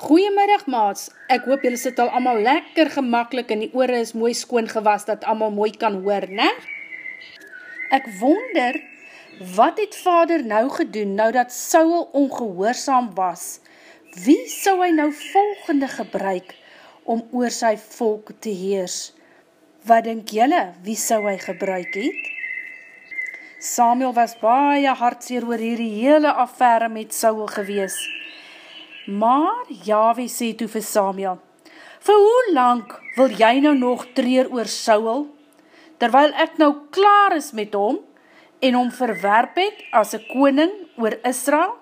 Goeiemiddag maats, ek hoop julle sit al allemaal lekker gemaklik en die ore is mooi skoon gewas dat allemaal mooi kan hoor, ne? Ek wonder, wat het vader nou gedoen, nou dat Saul ongehoorsaam was? Wie sou hy nou volgende gebruik om oor sy volk te heers? Wat dink julle, wie sou hy gebruik het? Samuel was baie hartseer oor hierdie hele affære met Saul gewees. Maar Jahwe sê toe vir Samuel, vir hoe lang wil jy nou nog treur oor Saul, terwyl ek nou klaar is met hom en hom verwerp het as 'n koning oor Israel?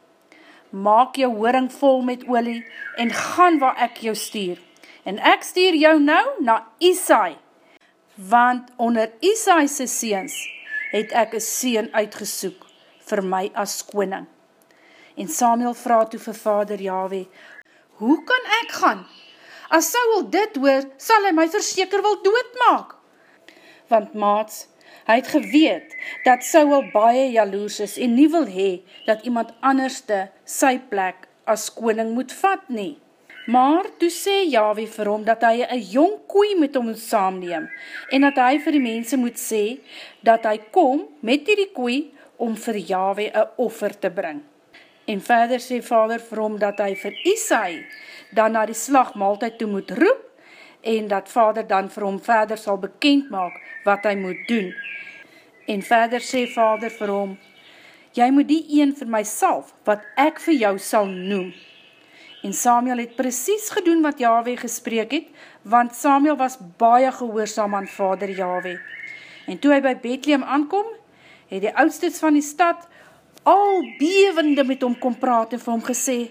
Maak jou horing vol met olie en gaan waar ek jou stuur. En ek stuur jou nou na Isai, want onder Isai se seuns het ek 'n seun uitgesoek vir my as koning. En Samuel vra toe vir vader Jahwe, hoe kan ek gaan? As Saul dit hoor, sal hy my verseker wil doodmaak. Want maats, hy het geweet dat Saul baie jaloers is en nie wil hê dat iemand anderste sy plek as koning moet vat nie. Maar toe sê Jahwe vir hom dat hy 'n jong koei met hom moet saamneem en dat hy vir die mense moet sê dat hy kom met hierdie koei om vir Jahwe 'n offer te bring. En verder sê vader vir hom dat hy vir Isai dan na die slagmaaltyd toe moet roep en dat vader dan vir hom verder sal bekend maak wat hy moet doen. En verder sê vader vir hom, jy moet die een vir my salf wat ek vir jou sal noem. En Samuel het presies gedoen wat Jahwe gespreek het, want Samuel was baie gehoorsaam aan vader Jahwe. En toe hy by Bethlehem aankom, het die oudstes van die stad al bewende met hom kom praat en vir hom gesê,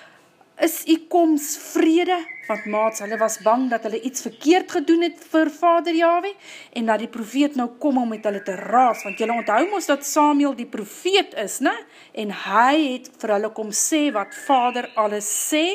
is u koms vrede? Want maats, hulle was bang dat hulle iets verkeerd gedoen het vir vader Jahwe, en dat die profeet nou kom om met hulle te raas, want julle onthou mos dat Samuel die profeet is, ne? En hy het vir hulle kom sê wat vader alles sê,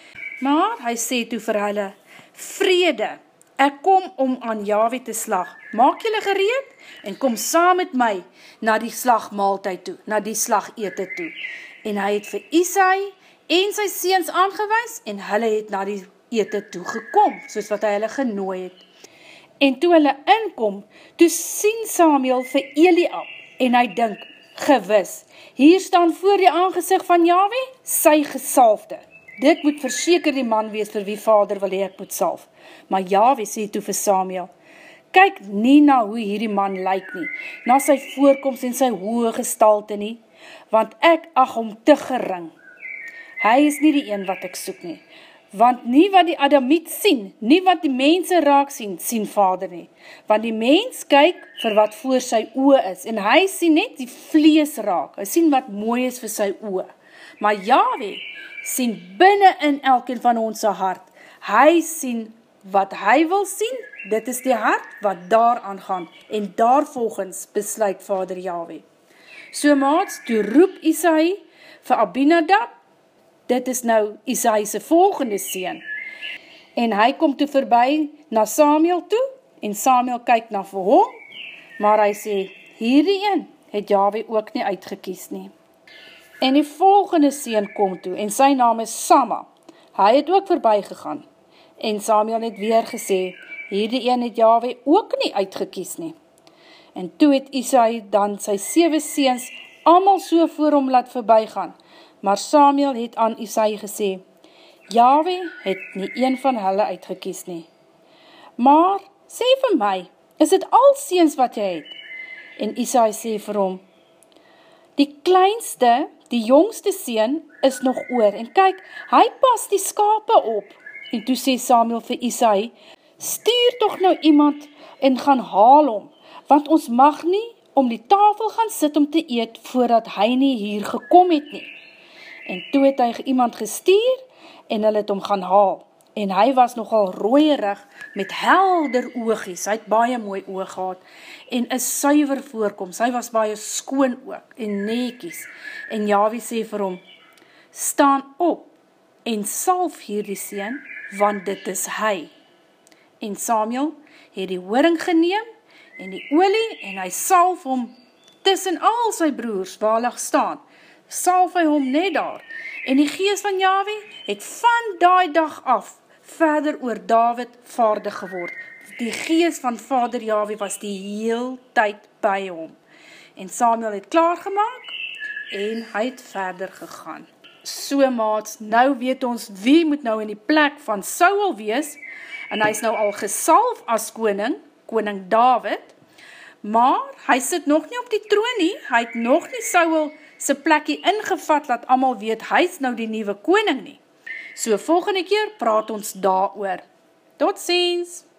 maar hy sê toe vir hulle, vrede, ek kom om aan Jahwe te slag, maak julle gereed, en kom saam met my na die slagmaaltyd toe, na die slagete toe. En hy het vir Isai en sy seuns aangewys, en hulle het na die ete toe gekom, soos wat hy hulle genooi het. En toe hulle inkom, toe sien Samuel vir Eliab, en hy dink, gewis, hier staan voor die aangesig van Jahwe, sy gesalfde. Dit moet verseker die man wees vir wie vader wil hê ek moet salf. Maar Jahwe sê toe vir Samuel, kyk nie na hoe hierdie man lyk nie, na sy voorkoms en sy hoë gestalte nie, want ek ag hom te gering. Hy is nie die een wat ek soek nie, want nie wat die Adamiet sien, nie wat die mense raak sien, sien vader nie, want die mens kyk vir wat voor sy oë is, en hy sien net die vlees raak, hy sien wat mooi is vir sy oë, maar Jahwe sien binne in elkeen van ons hart, hy sien wat hy wil sien, dit is die hart wat daar aangaan, en daarvolgens besluit vader Jahwe. So maats, toe roep Isai vir Abinadab, dit is nou Isai se volgende seun, en hy kom toe verby na Samuel toe, en Samuel kyk na vir hom, maar hy sê, hierdie een het Jahwe ook nie uitgekies nie. En die volgende seun kom toe, en sy naam is Sama, hy het ook verby gegaan, en Samuel het weer gesê, hierdie een het Jahwe ook nie uitgekies nie. En toe het Isai dan sy 7 seuns almal so voor hom laat verbygaan, maar Samuel het aan Isai gesê, Jahwe het nie een van hulle uitgekies nie. Maar, sê vir my, is dit al seuns wat jy het? En Isai sê vir hom, die kleinste, die jongste seun is nog oor, en kyk, hy pas die skape op. En toe sê Samuel vir Isai, stuur tog nou iemand en gaan haal hom, want ons mag nie om die tafel gaan sit om te eet, voordat hy nie hier gekom het nie. En toe het hy iemand gestuur, en hulle het hom gaan haal. En hy was nogal rooierig, met helder oogies, hy het baie mooi oog gehad, en 'n suiwer voorkoms, hy was baie skoon ook, en netjies. En Jahwe sê vir hom, staan op, en salf hierdie seun, want dit is hy. En Samuel het die horing geneem, en die olie, en hy salf hom tussen al sy broers waar hulle staan, salf hy hom net daar. En die gees van Jahwe het van daai dag af verder oor Dawid vaardig geword. Die gees van Vader Jahwe was die heel tyd by hom. En Samuel het klaargemaak en hy het verder gegaan. So maats, nou weet ons wie moet nou in die plek van Saul wees, en hy is nou al gesalf as koning, koning Dawid, maar hy sit nog nie op die troon nie, hy het nog nie Saul sy plekkie ingevat, laat almal weet, hy is nou die nuwe koning nie. So volgende keer praat ons daaroor. Tot ziens!